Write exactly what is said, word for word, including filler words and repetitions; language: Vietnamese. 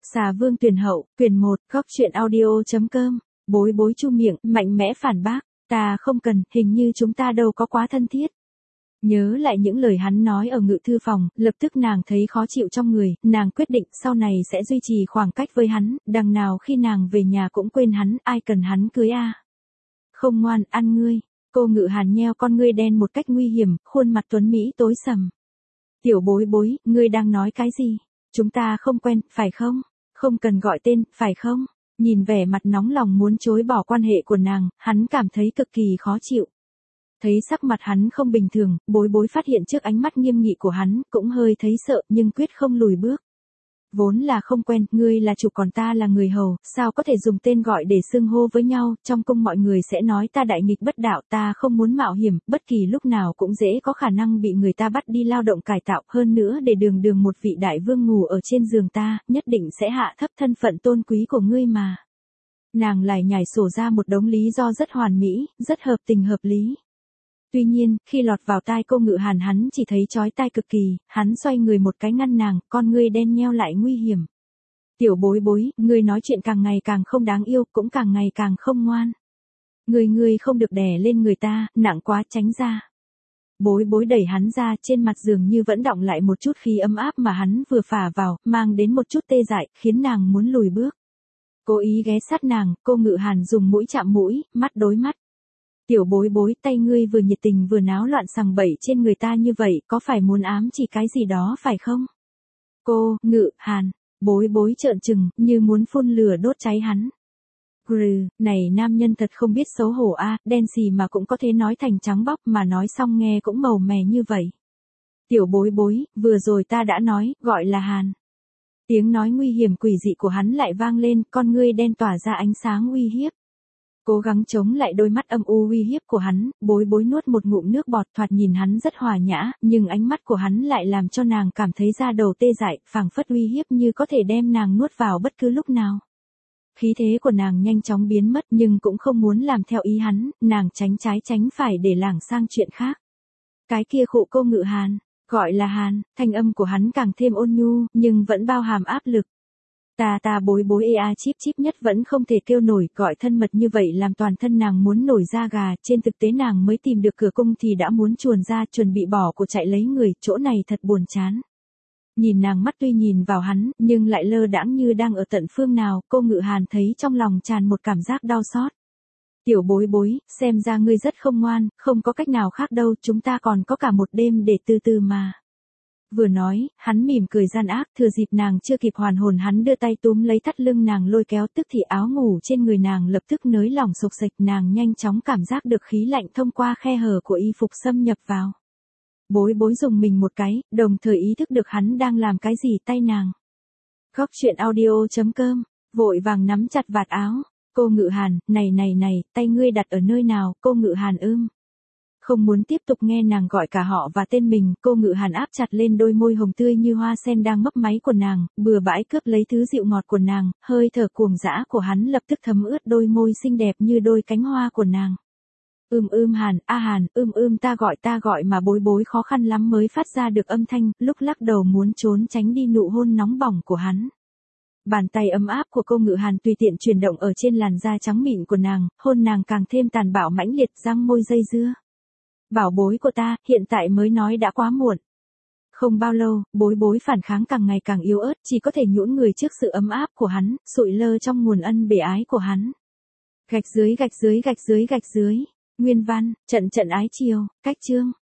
Xà Vương tuyển hậu, quyển một, góc truyện audio.com, bối bối chu miệng, mạnh mẽ phản bác, ta không cần, hình như chúng ta đâu có quá thân thiết. Nhớ lại những lời hắn nói ở ngự thư phòng, lập tức nàng thấy khó chịu trong người, nàng quyết định sau này sẽ duy trì khoảng cách với hắn, đằng nào khi nàng về nhà cũng quên hắn, ai cần hắn cưới a. Không ngoan, ăn ngươi. Cô Ngự Hàn nheo con ngươi đen một cách nguy hiểm, khuôn mặt tuấn Mỹ tối sầm. Tiểu bối bối, ngươi đang nói cái gì? Chúng ta không quen, phải không? Không cần gọi tên, phải không? Nhìn vẻ mặt nóng lòng muốn chối bỏ quan hệ của nàng, hắn cảm thấy cực kỳ khó chịu. Thấy sắc mặt hắn không bình thường, bối bối phát hiện trước ánh mắt nghiêm nghị của hắn, cũng hơi thấy sợ nhưng quyết không lùi bước. Vốn là không quen, ngươi là chủ còn ta là người hầu, sao có thể dùng tên gọi để xưng hô với nhau, trong cung mọi người sẽ nói ta đại nghịch bất đạo, ta không muốn mạo hiểm, bất kỳ lúc nào cũng dễ có khả năng bị người ta bắt đi lao động cải tạo, hơn nữa để đường đường một vị đại vương ngủ ở trên giường ta, nhất định sẽ hạ thấp thân phận tôn quý của ngươi mà. Nàng lại nhảy sổ ra một đống lý do rất hoàn mỹ, rất hợp tình hợp lý. Tuy nhiên, khi lọt vào tai cô Ngự Hàn hắn chỉ thấy chói tai cực kỳ, hắn xoay người một cái ngăn nàng, con ngươi đen nheo lại nguy hiểm. Tiểu bối bối, ngươi nói chuyện càng ngày càng không đáng yêu, cũng càng ngày càng không ngoan. Ngươi ngươi không được đè lên người ta, nặng quá, tránh ra. Bối bối đẩy hắn ra, trên mặt giường như vẫn đọng lại một chút khí ấm áp mà hắn vừa phả vào, mang đến một chút tê dại, khiến nàng muốn lùi bước. Cố ý ghé sát nàng, cô Ngự Hàn dùng mũi chạm mũi, mắt đối mắt. Tiểu bối bối, tay ngươi vừa nhiệt tình vừa náo loạn sằng bậy trên người ta như vậy, có phải muốn ám chỉ cái gì đó phải không? Cô, Ngự Hàn, bối bối trợn trừng, như muốn phun lửa đốt cháy hắn. Grừ, này nam nhân thật không biết xấu hổ a, đen xì mà cũng có thể nói thành trắng bóc, mà nói xong nghe cũng màu mè như vậy. Tiểu bối bối, vừa rồi ta đã nói, gọi là Hàn. Tiếng nói nguy hiểm quỷ dị của hắn lại vang lên, con ngươi đen tỏa ra ánh sáng uy hiếp. Cố gắng chống lại đôi mắt âm u uy hiếp của hắn, bối bối nuốt một ngụm nước bọt, thoạt nhìn hắn rất hòa nhã, nhưng ánh mắt của hắn lại làm cho nàng cảm thấy da đầu tê dại, phảng phất uy hiếp như có thể đem nàng nuốt vào bất cứ lúc nào. Khí thế của nàng nhanh chóng biến mất nhưng cũng không muốn làm theo ý hắn, nàng tránh trái tránh phải để lảng sang chuyện khác. Cái kia khụ cô Ngự Hàn, gọi là Hàn, thanh âm của hắn càng thêm ôn nhu, nhưng vẫn bao hàm áp lực. Ta ta bối bối ea chíp chíp nhất vẫn không thể kêu nổi, gọi thân mật như vậy làm toàn thân nàng muốn nổi da gà, trên thực tế nàng mới tìm được cửa cung thì đã muốn chuồn ra, chuẩn bị bỏ của chạy lấy người, chỗ này thật buồn chán. Nhìn nàng mắt tuy nhìn vào hắn, nhưng lại lơ đãng như đang ở tận phương nào, cô Ngự Hàn thấy trong lòng tràn một cảm giác đau xót. Tiểu bối bối, xem ra ngươi rất không ngoan, không có cách nào khác đâu, chúng ta còn có cả một đêm để từ từ mà. Vừa nói, hắn mỉm cười gian ác, thừa dịp nàng chưa kịp hoàn hồn hắn đưa tay túm lấy thắt lưng nàng lôi kéo, tức thì áo ngủ trên người nàng lập tức nới lỏng sộc sạch, nàng nhanh chóng cảm giác được khí lạnh thông qua khe hở của y phục xâm nhập vào. Bối bối dùng mình một cái, đồng thời ý thức được hắn đang làm cái gì tay nàng. Góc truyện audio.com, vội vàng nắm chặt vạt áo, cô Ngự Hàn, này này này, tay ngươi đặt ở nơi nào, cô Ngự Hàn ưm. Không muốn tiếp tục nghe nàng gọi cả họ và tên mình, cô Ngự Hàn áp chặt lên đôi môi hồng tươi như hoa sen đang mấp máy của nàng, bừa bãi cướp lấy thứ dịu ngọt của nàng, hơi thở cuồng dã của hắn lập tức thấm ướt đôi môi xinh đẹp như đôi cánh hoa của nàng. Ưm ưm Hàn, a Hàn, ưm ưm ta gọi ta gọi mà bối bối khó khăn lắm mới phát ra được âm thanh, lúc lắc đầu muốn trốn tránh đi nụ hôn nóng bỏng của hắn. Bàn tay ấm áp của cô Ngự Hàn tùy tiện chuyển động ở trên làn da trắng mịn của nàng, hôn nàng càng thêm tàn bạo mãnh liệt, răng môi dây dưa. Bảo bối của ta, hiện tại mới nói đã quá muộn. Không bao lâu, bối bối phản kháng càng ngày càng yếu ớt, chỉ có thể nhũn người trước sự ấm áp của hắn, sụi lơ trong nguồn ân bể ái của hắn. Gạch dưới gạch dưới gạch dưới gạch dưới. Nguyên văn, trận trận ái chiều, cách chương.